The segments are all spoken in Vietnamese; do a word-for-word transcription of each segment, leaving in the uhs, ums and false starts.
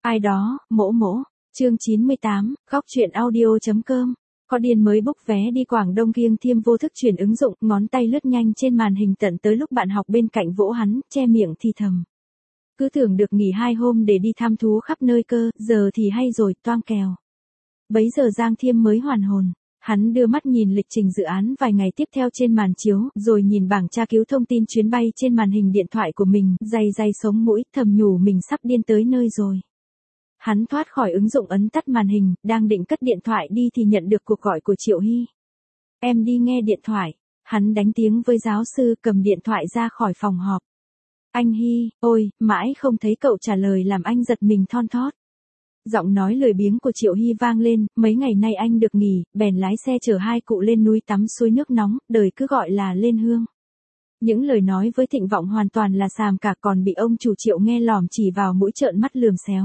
Ai đó, mỗ mỗ. Chương chín mươi tám, góc truyện audio chấm com. Có điên mới book vé đi Quảng Đông Kiêng Thiêm vô thức chuyển ứng dụng, ngón tay lướt nhanh trên màn hình tận tới lúc bạn học bên cạnh vỗ hắn, che miệng thì thầm. Cứ tưởng được nghỉ hai hôm để đi thăm thú khắp nơi cơ, giờ thì hay rồi, toang kèo. Bấy giờ Giang Thiêm mới hoàn hồn. Hắn đưa mắt nhìn lịch trình dự án vài ngày tiếp theo trên màn chiếu, rồi nhìn bảng tra cứu thông tin chuyến bay trên màn hình điện thoại của mình, day day sống mũi, thầm nhủ mình sắp điên tới nơi rồi. Hắn thoát khỏi ứng dụng ấn tắt màn hình, đang định cất điện thoại đi thì nhận được cuộc gọi của Triệu Hy. Em đi nghe điện thoại. Hắn đánh tiếng với giáo sư, cầm điện thoại ra khỏi phòng họp. Anh Hy, ôi, mãi không thấy cậu trả lời làm anh giật mình thon thót. Giọng nói lười biếng của Triệu Hy vang lên, mấy ngày nay anh được nghỉ, bèn lái xe chở hai cụ lên núi tắm suối nước nóng, đời cứ gọi là lên hương. Những lời nói với Thịnh Vọng hoàn toàn là xàm cả, còn bị ông chủ Triệu nghe lòm chỉ vào mũi trợn mắt lườm xéo.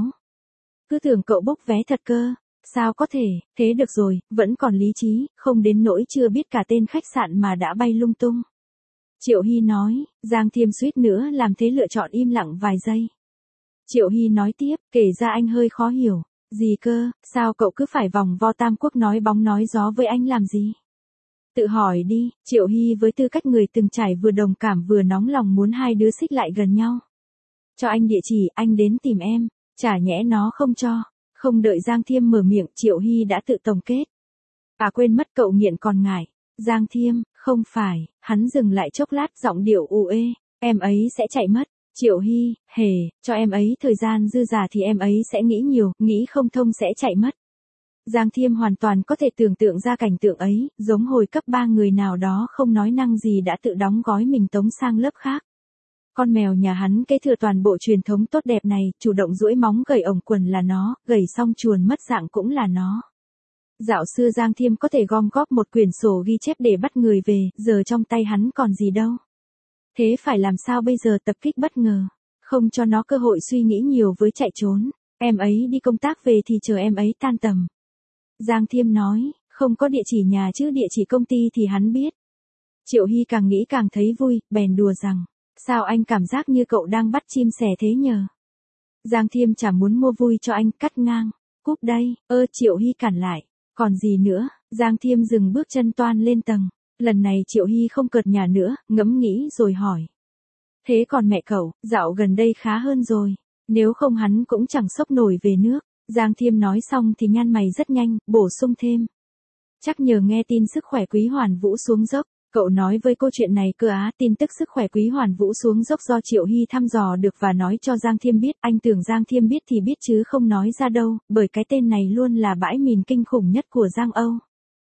Cứ tưởng cậu book vé thật cơ, sao có thể, thế được rồi, vẫn còn lý trí, không đến nỗi chưa biết cả tên khách sạn mà đã bay lung tung. Triệu Hy nói, Giang Thiêm suýt nữa làm thế lựa chọn im lặng vài giây. Triệu Hy nói tiếp, kể ra anh hơi khó hiểu. Gì cơ, sao cậu cứ phải vòng vo Tam Quốc nói bóng nói gió với anh làm gì? Tự hỏi đi, Triệu Hy với tư cách người từng trải vừa đồng cảm vừa nóng lòng muốn hai đứa xích lại gần nhau. Cho anh địa chỉ, anh đến tìm em, chả nhẽ nó không cho. Không đợi Giang Thiêm mở miệng, Triệu Hy đã tự tổng kết. À quên mất cậu nghiện còn ngại. Giang Thiêm, không phải, hắn dừng lại chốc lát giọng điệu u ê, em ấy sẽ chạy mất. Triệu Hy, hề, cho em ấy thời gian dư dả thì em ấy sẽ nghĩ nhiều, nghĩ không thông sẽ chạy mất. Giang Thiêm hoàn toàn có thể tưởng tượng ra cảnh tượng ấy, giống hồi cấp ba người nào đó không nói năng gì đã tự đóng gói mình tống sang lớp khác. Con mèo nhà hắn kế thừa toàn bộ truyền thống tốt đẹp này, chủ động duỗi móng gầy ổng quần là nó, gầy xong chuồn mất dạng cũng là nó. Dạo xưa Giang Thiêm có thể gom góp một quyển sổ ghi chép để bắt người về, giờ trong tay hắn còn gì đâu. Thế phải làm sao bây giờ? Tập kích bất ngờ, không cho nó cơ hội suy nghĩ nhiều với chạy trốn. Em ấy đi công tác về thì chờ em ấy tan tầm. Giang Thiêm nói, không có địa chỉ nhà chứ địa chỉ công ty thì hắn biết. Triệu Hy càng nghĩ càng thấy vui, bèn đùa rằng, sao anh cảm giác như cậu đang bắt chim sẻ thế nhờ? Giang Thiêm chả muốn mua vui cho anh, cắt ngang, cúp đây, ơ Triệu Hy cản lại, còn gì nữa? Giang Thiêm dừng bước chân toan lên tầng. Lần này Triệu Hy không cợt nhả nữa, ngẫm nghĩ rồi hỏi. Thế còn mẹ cậu, dạo gần đây khá hơn rồi, nếu không hắn cũng chẳng sốc nổi về nước. Giang Thiêm nói xong thì nhăn mày rất nhanh, bổ sung thêm. Chắc nhờ nghe tin sức khỏe Quý Hoàn Vũ xuống dốc, cậu nói với cô chuyện này cơ á. Tin tức sức khỏe Quý Hoàn Vũ xuống dốc do Triệu Hy thăm dò được và nói cho Giang Thiêm biết. Anh tưởng Giang Thiêm biết thì biết chứ không nói ra đâu, bởi cái tên này luôn là bãi mìn kinh khủng nhất của Giang Âu.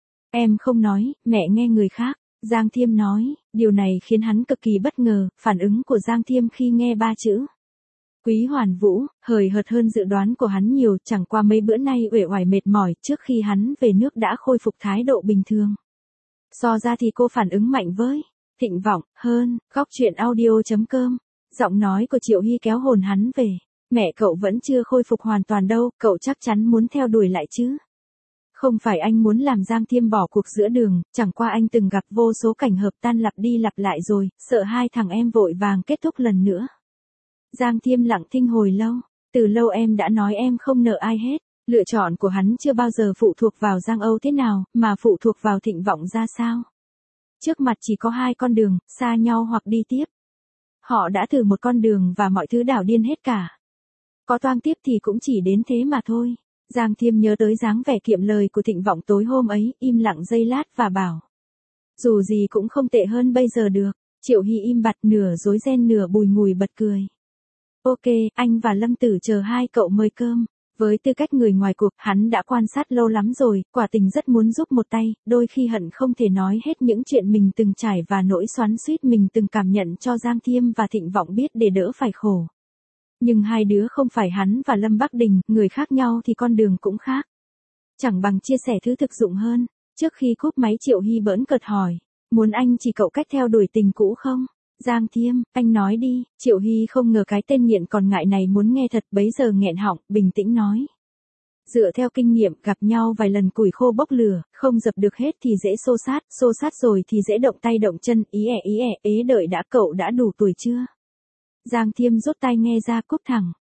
Em không nói, mẹ nghe người khác. Giang Thiêm nói, điều này khiến hắn cực kỳ bất ngờ, phản ứng của Giang Thiêm khi nghe ba chữ. Quý Hoàn Vũ, hời hợt hơn dự đoán của hắn nhiều, chẳng qua mấy bữa nay uể oải mệt mỏi, trước khi hắn về nước đã khôi phục thái độ bình thường. So ra thì cô phản ứng mạnh với Thịnh Vọng hơn. Góc truyện audio chấm com. Giọng nói của Triệu Hy kéo hồn hắn về. Mẹ cậu vẫn chưa khôi phục hoàn toàn đâu, cậu chắc chắn muốn theo đuổi lại chứ? Không phải anh muốn làm Giang Thiêm bỏ cuộc giữa đường, chẳng qua anh từng gặp vô số cảnh hợp tan lặp đi lặp lại rồi, sợ hai thằng em vội vàng kết thúc lần nữa. Giang Thiêm lặng thinh hồi lâu, từ lâu em đã nói em không nợ ai hết, lựa chọn của hắn chưa bao giờ phụ thuộc vào Giang Âu thế nào, mà phụ thuộc vào Thịnh Vọng ra sao. Trước mặt chỉ có hai con đường, xa nhau hoặc đi tiếp. Họ đã thử một con đường và mọi thứ đảo điên hết cả. Có toang tiếp thì cũng chỉ đến thế mà thôi. Giang Thiêm nhớ tới dáng vẻ kiệm lời của Thịnh Vọng tối hôm ấy, im lặng giây lát và bảo. Dù gì cũng không tệ hơn bây giờ được. Triệu Hy im bặt, nửa dối ren nửa bùi ngùi bật cười. Ok, anh và Lâm Tử chờ hai cậu mời cơm. Với tư cách người ngoài cuộc, hắn đã quan sát lâu lắm rồi, quả tình rất muốn giúp một tay, đôi khi hận không thể nói hết những chuyện mình từng trải và nỗi xoắn xuýt mình từng cảm nhận cho Giang Thiêm và Thịnh Vọng biết để đỡ phải khổ. Nhưng hai đứa không phải hắn và Lâm Bắc Đình, người khác nhau thì con đường cũng khác. Chẳng bằng chia sẻ thứ thực dụng hơn. Trước khi cúp máy Triệu Hy bỡn cợt hỏi, muốn anh chỉ cậu cách theo đuổi tình cũ không? Giang Thiêm, anh nói đi. Triệu Hy không ngờ cái tên nghiện còn ngại này muốn nghe thật, bấy giờ nghẹn họng, bình tĩnh nói. Dựa theo kinh nghiệm, gặp nhau vài lần củi khô bốc lửa, không dập được hết thì dễ xô xát, xô xát rồi thì dễ động tay động chân, ý ẻ ý ẻ, ế đợi đã, cậu đã đủ tuổi chưa? Giang Thiêm rút tai nghe ra cúp thẳng.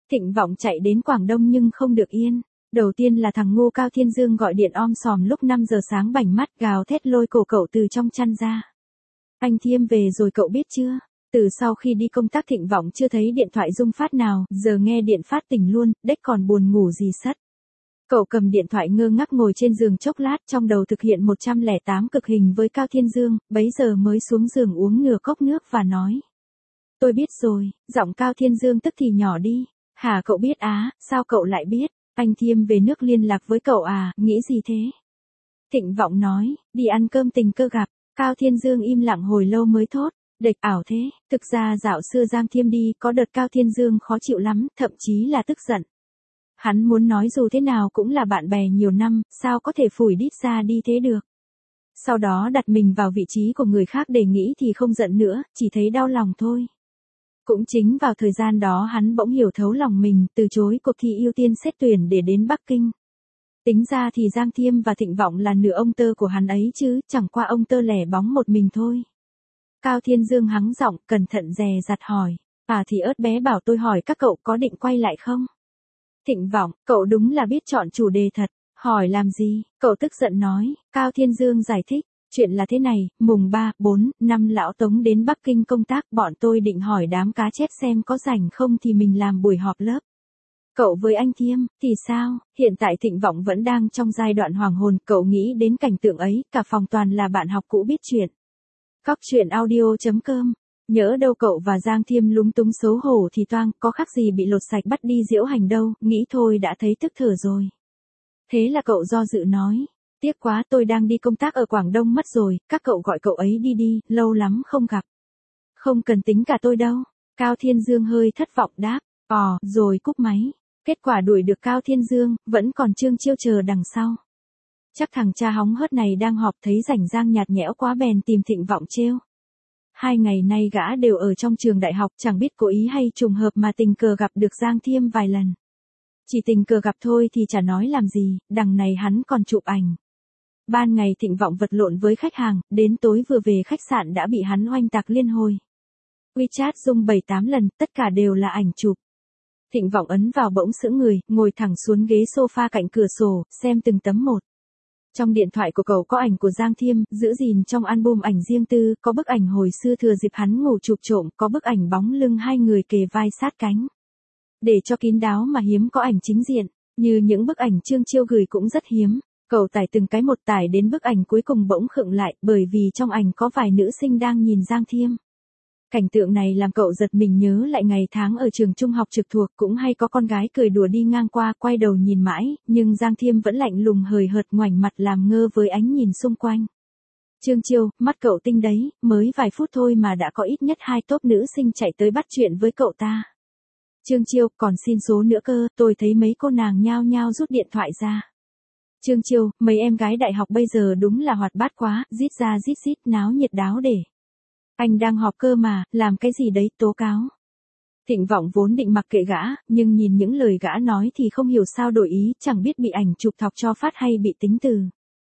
Thịnh Vọng chạy đến Quảng Đông nhưng không được yên. Đầu tiên là thằng ngu Cao Thiên Dương gọi điện om sòm lúc năm giờ sáng bảnh mắt gào thét lôi cổ cậu từ trong chăn ra. Anh Thiêm về rồi cậu biết chưa? Từ sau khi đi công tác Thịnh Vọng chưa thấy điện thoại rung phát nào, giờ nghe điện phát tỉnh luôn, đếch còn buồn ngủ gì sất. Cậu cầm điện thoại ngơ ngác ngồi trên giường chốc lát, trong đầu thực hiện một trăm lẻ tám cực hình với Cao Thiên Dương, bấy giờ mới xuống giường uống nửa cốc nước và nói. Tôi biết rồi, giọng Cao Thiên Dương tức thì nhỏ đi. Hả, cậu biết á, sao cậu lại biết? Anh Thiêm về nước liên lạc với cậu à, nghĩ gì thế? Thịnh Vọng nói, đi ăn cơm tình cờ gặp. Cao Thiên Dương im lặng hồi lâu mới thốt, địch ảo thế. Thực ra dạo xưa Giang Thiêm đi, có đợt Cao Thiên Dương khó chịu lắm, thậm chí là tức giận. Hắn muốn nói dù thế nào cũng là bạn bè nhiều năm, sao có thể phủi đít ra đi thế được. Sau đó đặt mình vào vị trí của người khác để nghĩ thì không giận nữa, chỉ thấy đau lòng thôi. Cũng chính vào thời gian đó hắn bỗng hiểu thấu lòng mình, từ chối cuộc thi ưu tiên xét tuyển để đến Bắc Kinh. Tính ra thì Giang Thiêm và Thịnh Vọng là nửa ông tơ của hắn ấy chứ, chẳng qua ông tơ lẻ bóng một mình thôi. Cao Thiên Dương hắng giọng, cẩn thận dè dặt hỏi. À thì ớt bé bảo tôi hỏi các cậu có định quay lại không? Thịnh Vọng, cậu đúng là biết chọn chủ đề thật. Hỏi làm gì? Cậu tức giận nói. Cao Thiên Dương giải thích. Chuyện là thế này, mùng ba, bốn, năm lão Tống đến Bắc Kinh công tác, bọn tôi định hỏi đám cá chép xem có rảnh không thì mình làm buổi họp lớp. Cậu với anh Thiêm, thì sao? Hiện tại Thịnh Vọng vẫn đang trong giai đoạn hoàng hồn, cậu nghĩ đến cảnh tượng ấy, cả phòng toàn là bạn học cũ biết chuyện. Cóc truyện audio chấm com. Nhỡ đâu cậu và Giang Thiêm lúng túng xấu hổ thì toang, có khác gì bị lột sạch bắt đi diễu hành đâu, nghĩ thôi đã thấy tức thở rồi. Thế là cậu do dự nói. Tiếc quá, tôi đang đi công tác ở Quảng Đông mất rồi, các cậu gọi cậu ấy đi đi, lâu lắm không gặp. Không cần tính cả tôi đâu. Cao Thiên Dương hơi thất vọng đáp. Ồ, rồi cúp máy. Kết quả đuổi được Cao Thiên Dương, vẫn còn Trương Chiêu chờ đằng sau. Chắc thằng cha hóng hớt này đang họp thấy rảnh rang nhạt nhẽo quá bèn tìm Thịnh Vọng trêu. Hai ngày nay gã đều ở trong trường đại học, chẳng biết cố ý hay trùng hợp mà tình cờ gặp được Giang Thiêm vài lần. Chỉ tình cờ gặp thôi thì chả nói làm gì, đằng này hắn còn chụp ảnh. Ban ngày Thịnh Vọng vật lộn với khách hàng, đến tối vừa về khách sạn đã bị hắn oanh tạc liên hồi. WeChat rung bảy tám lần, tất cả đều là ảnh chụp. Thịnh Vọng ấn vào bỗng sững người, ngồi thẳng xuống ghế sofa cạnh cửa sổ, xem từng tấm một. Trong điện thoại của cậu có ảnh của Giang Thiêm, giữ gìn trong album ảnh riêng tư, có bức ảnh hồi xưa thừa dịp hắn ngủ chụp trộm, có bức ảnh bóng lưng hai người kề vai sát cánh. Để cho kín đáo mà hiếm có ảnh chính diện, như những bức ảnh Trương Chiêu gửi cũng rất hiếm. Cậu tải từng cái một tải đến bức ảnh cuối cùng bỗng khựng lại, bởi vì trong ảnh có vài nữ sinh đang nhìn Giang Thiêm. Cảnh tượng này làm cậu giật mình nhớ lại ngày tháng ở trường trung học trực thuộc, cũng hay có con gái cười đùa đi ngang qua, quay đầu nhìn mãi, nhưng Giang Thiêm vẫn lạnh lùng hời hợt ngoảnh mặt làm ngơ với ánh nhìn xung quanh. Trương Chiêu, mắt cậu tinh đấy, mới vài phút thôi mà đã có ít nhất hai tốp nữ sinh chạy tới bắt chuyện với cậu ta. Trương Chiêu, còn xin số nữa cơ, tôi thấy mấy cô nàng nhao nhao rút điện thoại ra. Trương Chiêu, mấy em gái đại học bây giờ đúng là hoạt bát quá, rít ra rít rít, náo nhiệt đáo để. Anh đang họp cơ mà, làm cái gì đấy, tố cáo. Thịnh Vọng vốn định mặc kệ gã, nhưng nhìn những lời gã nói thì không hiểu sao đổi ý, chẳng biết bị ảnh chụp thọc cho phát hay bị tính từ.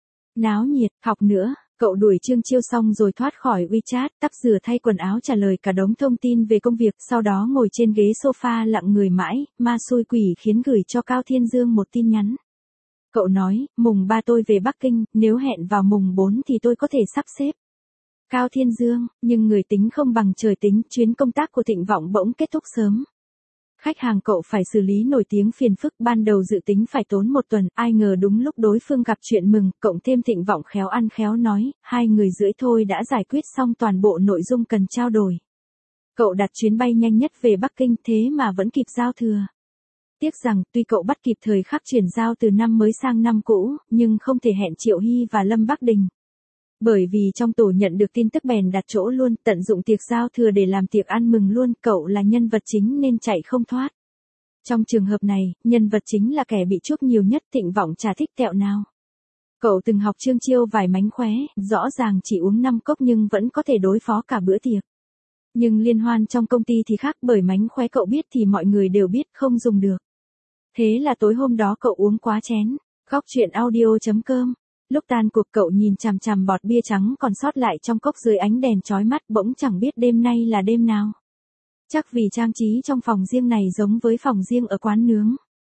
Náo nhiệt, học nữa, cậu đuổi Trương Chiêu xong rồi thoát khỏi WeChat, tắm rửa thay quần áo trả lời cả đống thông tin về công việc, sau đó ngồi trên ghế sofa lặng người mãi, ma xui quỷ khiến gửi cho Cao Thiên Dương một tin nhắn. Cậu nói, mùng ba tôi về Bắc Kinh, nếu hẹn vào mùng bốn thì tôi có thể sắp xếp. Cao Thiên Dương, nhưng người tính không bằng trời tính, chuyến công tác của Thịnh Vọng bỗng kết thúc sớm. Khách hàng cậu phải xử lý nổi tiếng phiền phức, ban đầu dự tính phải tốn một tuần, ai ngờ đúng lúc đối phương gặp chuyện mừng, cộng thêm Thịnh Vọng khéo ăn khéo nói, hai người rưỡi thôi đã giải quyết xong toàn bộ nội dung cần trao đổi. Cậu đặt chuyến bay nhanh nhất về Bắc Kinh thế mà vẫn kịp giao thừa. Tiếc rằng, tuy cậu bắt kịp thời khắc chuyển giao từ năm mới sang năm cũ, nhưng không thể hẹn Triệu Hy và Lâm Bắc Đình. Bởi vì trong tổ nhận được tin tức bèn đặt chỗ luôn, tận dụng tiệc giao thừa để làm tiệc ăn mừng luôn, cậu là nhân vật chính nên chạy không thoát. Trong trường hợp này, nhân vật chính là kẻ bị chuốc nhiều nhất, Thịnh Vọng chả thích tẹo nào. Cậu từng học Trương Chiêu vài mánh khóe, rõ ràng chỉ uống năm cốc nhưng vẫn có thể đối phó cả bữa tiệc. Nhưng liên hoan trong công ty thì khác, bởi mánh khóe cậu biết thì mọi người đều biết, không dùng được. Thế là tối hôm đó cậu uống quá chén. Cóc truyện audio chấm com. Lúc tan cuộc cậu nhìn chằm chằm bọt bia trắng còn sót lại trong cốc dưới ánh đèn chói mắt, bỗng chẳng biết đêm nay là đêm nào. Chắc vì trang trí trong phòng riêng này giống với phòng riêng ở quán nướng.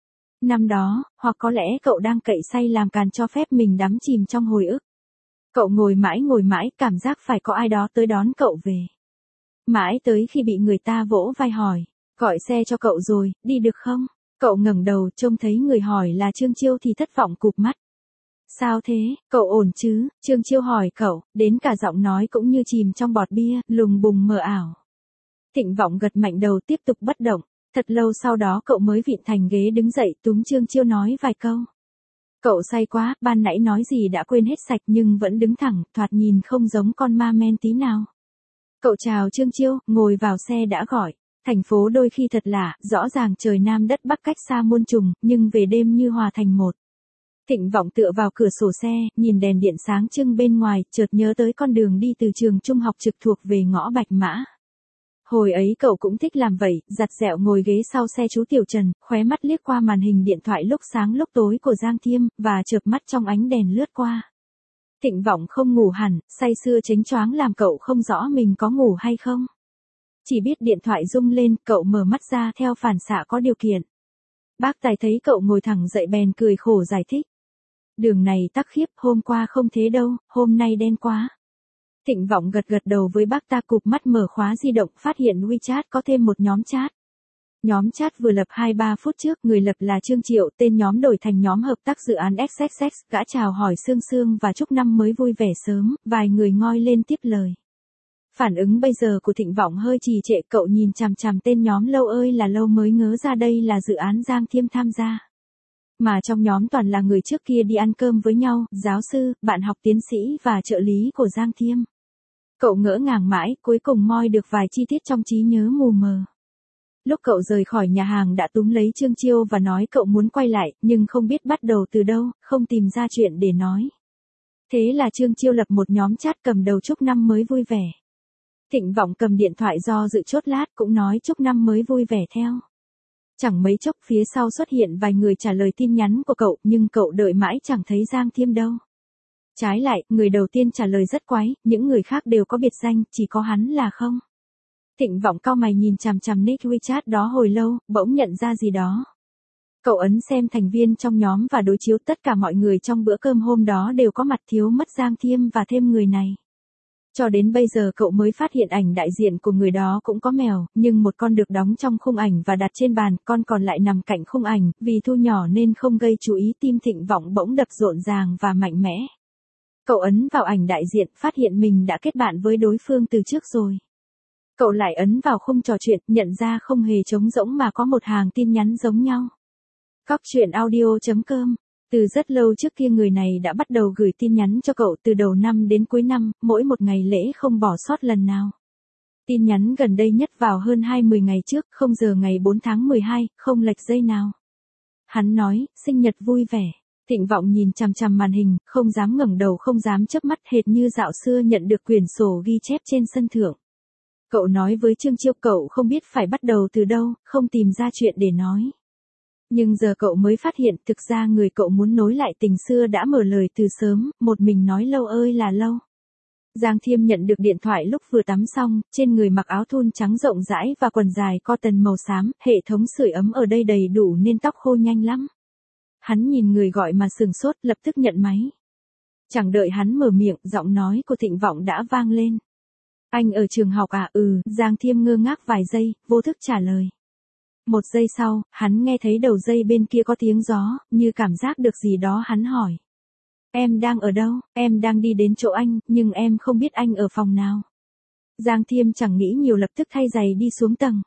Năm đó, hoặc có lẽ cậu đang cậy say làm càn cho phép mình đắm chìm trong hồi ức. Cậu ngồi mãi ngồi mãi, cảm giác phải có ai đó tới đón cậu về. Mãi tới khi bị người ta vỗ vai hỏi, gọi xe cho cậu rồi, đi được không? Cậu ngẩng đầu trông thấy người hỏi là Trương Chiêu thì thất vọng cụp mắt. Sao thế, cậu ổn chứ? Trương Chiêu hỏi cậu, đến cả giọng nói cũng như chìm trong bọt bia, lùng bùng mờ ảo. Thịnh Vọng gật mạnh đầu tiếp tục bất động. Thật lâu sau đó cậu mới vịn thành ghế đứng dậy túm Trương Chiêu nói vài câu. Cậu say quá, ban nãy nói gì đã quên hết sạch nhưng vẫn đứng thẳng, thoạt nhìn không giống con ma men tí nào. Cậu chào Trương Chiêu, ngồi vào xe đã gọi. Thành phố đôi khi thật lạ, rõ ràng trời Nam đất Bắc cách xa muôn trùng, nhưng về đêm như hòa thành một. Thịnh Vọng tựa vào cửa sổ xe, nhìn đèn điện sáng trưng bên ngoài, chợt nhớ tới con đường đi từ trường trung học trực thuộc về ngõ Bạch Mã. Hồi ấy cậu cũng thích làm vậy, giặt dẹo ngồi ghế sau xe chú Tiểu Trần, khóe mắt liếc qua màn hình điện thoại lúc sáng lúc tối của Giang Thiêm, và chợp mắt trong ánh đèn lướt qua. Thịnh Vọng không ngủ hẳn, say sưa chánh choáng làm cậu không rõ mình có ngủ hay không. Chỉ biết điện thoại rung lên, cậu mở mắt ra theo phản xạ có điều kiện. Bác Tài thấy cậu ngồi thẳng dậy bèn cười khổ giải thích. Đường này tắc khiếp, hôm qua không thế đâu, hôm nay đen quá. Thịnh Vọng gật gật đầu với bác ta, cụp mắt mở khóa di động, phát hiện WeChat có thêm một nhóm chat. Nhóm chat vừa lập hai ba phút trước, người lập là Trương Triệu, tên nhóm đổi thành nhóm hợp tác dự án ích ích ích, gã chào hỏi Sương Sương và chúc năm mới vui vẻ sớm, vài người ngoi lên tiếp lời. Phản ứng bây giờ của Thịnh Vọng hơi trì trệ, cậu nhìn chằm chằm tên nhóm lâu ơi là lâu mới ngớ ra đây là dự án Giang Thiêm tham gia. Mà trong nhóm toàn là người trước kia đi ăn cơm với nhau, giáo sư, bạn học tiến sĩ và trợ lý của Giang Thiêm. Cậu ngỡ ngàng mãi, cuối cùng moi được vài chi tiết trong trí nhớ mù mờ. Lúc cậu rời khỏi nhà hàng đã túm lấy Trương Chiêu và nói cậu muốn quay lại, nhưng không biết bắt đầu từ đâu, không tìm ra chuyện để nói. Thế là Trương Chiêu lập một nhóm chat cầm đầu chúc năm mới vui vẻ. Thịnh Vọng cầm điện thoại do dự chốt lát cũng nói chúc năm mới vui vẻ theo. Chẳng mấy chốc phía sau xuất hiện vài người trả lời tin nhắn của cậu, nhưng cậu đợi mãi chẳng thấy Giang Thiêm đâu. Trái lại, người đầu tiên trả lời rất quái, những người khác đều có biệt danh, chỉ có hắn là không. Thịnh Vọng cau mày nhìn chằm chằm nick WeChat đó hồi lâu, bỗng nhận ra gì đó. Cậu ấn xem thành viên trong nhóm và đối chiếu tất cả mọi người trong bữa cơm hôm đó đều có mặt thiếu mất Giang Thiêm và thêm người này. Cho đến bây giờ cậu mới phát hiện ảnh đại diện của người đó cũng có mèo, nhưng một con được đóng trong khung ảnh và đặt trên bàn, con còn lại nằm cạnh khung ảnh, vì thu nhỏ nên không gây chú ý. Tim Thịnh Vọng bỗng đập rộn ràng và mạnh mẽ. Cậu ấn vào ảnh đại diện, phát hiện mình đã kết bạn với đối phương từ trước rồi. Cậu lại ấn vào khung trò chuyện, nhận ra không hề trống rỗng mà có một hàng tin nhắn giống nhau. Cóc truyện audio chấm com. Từ rất lâu trước kia người này đã bắt đầu gửi tin nhắn cho cậu từ đầu năm đến cuối năm, mỗi một ngày lễ không bỏ sót lần nào. Tin nhắn gần đây nhất vào hơn hai mươi ngày trước, không giờ ngày bốn tháng mười hai, không lệch giây nào. Hắn nói, sinh nhật vui vẻ. Thịnh Vọng nhìn chằm chằm màn hình, không dám ngẩng đầu không dám chớp mắt, hệt như dạo xưa nhận được quyển sổ ghi chép trên sân thượng. Cậu nói với Trương Chiêu cậu không biết phải bắt đầu từ đâu, không tìm ra chuyện để nói. Nhưng giờ cậu mới phát hiện thực ra người cậu muốn nối lại tình xưa đã mở lời từ sớm, một mình nói lâu ơi là lâu. Giang Thiêm nhận được điện thoại lúc vừa tắm xong, trên người mặc áo thun trắng rộng rãi và quần dài cotton màu xám, hệ thống sưởi ấm ở đây đầy đủ nên tóc khô nhanh lắm. Hắn nhìn người gọi mà sừng sốt, lập tức nhận máy. Chẳng đợi hắn mở miệng, giọng nói của Thịnh Vọng đã vang lên. Anh ở trường học à? Ừ, Giang Thiêm ngơ ngác vài giây, vô thức trả lời. Một giây sau, hắn nghe thấy đầu dây bên kia có tiếng gió, như cảm giác được gì đó hắn hỏi. Em đang ở đâu? Em đang đi đến chỗ anh, nhưng em không biết anh ở phòng nào. Giang Thiêm chẳng nghĩ nhiều lập tức thay giày đi xuống tầng.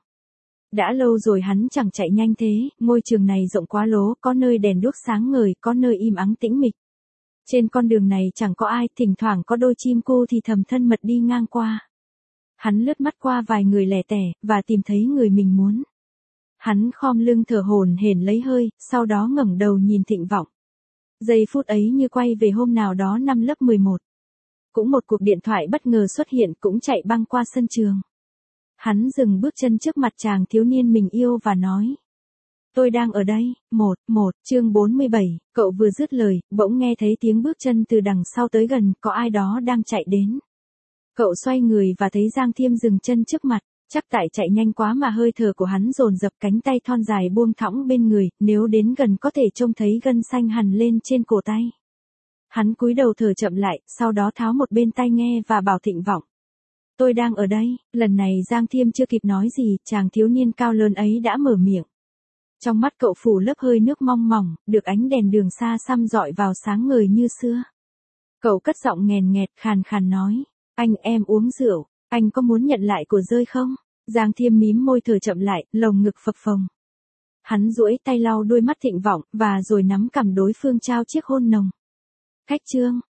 Đã lâu rồi hắn chẳng chạy nhanh thế, ngôi trường này rộng quá lố, có nơi đèn đuốc sáng ngời, có nơi im ắng tĩnh mịch. Trên con đường này chẳng có ai, thỉnh thoảng có đôi chim cu thì thầm thân mật đi ngang qua. Hắn lướt mắt qua vài người lẻ tẻ, và tìm thấy người mình muốn. Hắn khom lưng thở hổn hển lấy hơi, sau đó ngẩng đầu nhìn Thịnh Vọng. Giây phút ấy như quay về hôm nào đó năm lớp mười một. Cũng một cuộc điện thoại bất ngờ xuất hiện, cũng chạy băng qua sân trường. Hắn dừng bước chân trước mặt chàng thiếu niên mình yêu và nói. Tôi đang ở đây. Một, một, chương bốn mươi bảy, cậu vừa dứt lời, bỗng nghe thấy tiếng bước chân từ đằng sau tới gần, có ai đó đang chạy đến. Cậu xoay người và thấy Giang Thiêm dừng chân trước mặt. Chắc tại chạy nhanh quá mà hơi thở của hắn dồn dập, cánh tay thon dài buông thõng bên người, nếu đến gần có thể trông thấy gân xanh hằn lên trên cổ tay. Hắn cúi đầu thở chậm lại, sau đó tháo một bên tai nghe và bảo Thịnh Vọng. Tôi đang ở đây. Lần này Giang Thiêm chưa kịp nói gì, chàng thiếu niên cao lớn ấy đã mở miệng. Trong mắt cậu phủ lớp hơi nước mong mỏng, được ánh đèn đường xa xăm dọi vào sáng ngời như xưa. Cậu cất giọng nghèn nghẹt khàn khàn nói. Anh em uống rượu, anh có muốn nhận lại của rơi không? Giang Thiêm mím môi thở chậm lại, lồng ngực phập phồng. Hắn duỗi tay lau đôi mắt Thịnh Vọng, và rồi nắm cằm đối phương trao chiếc hôn nồng. Khách Trương,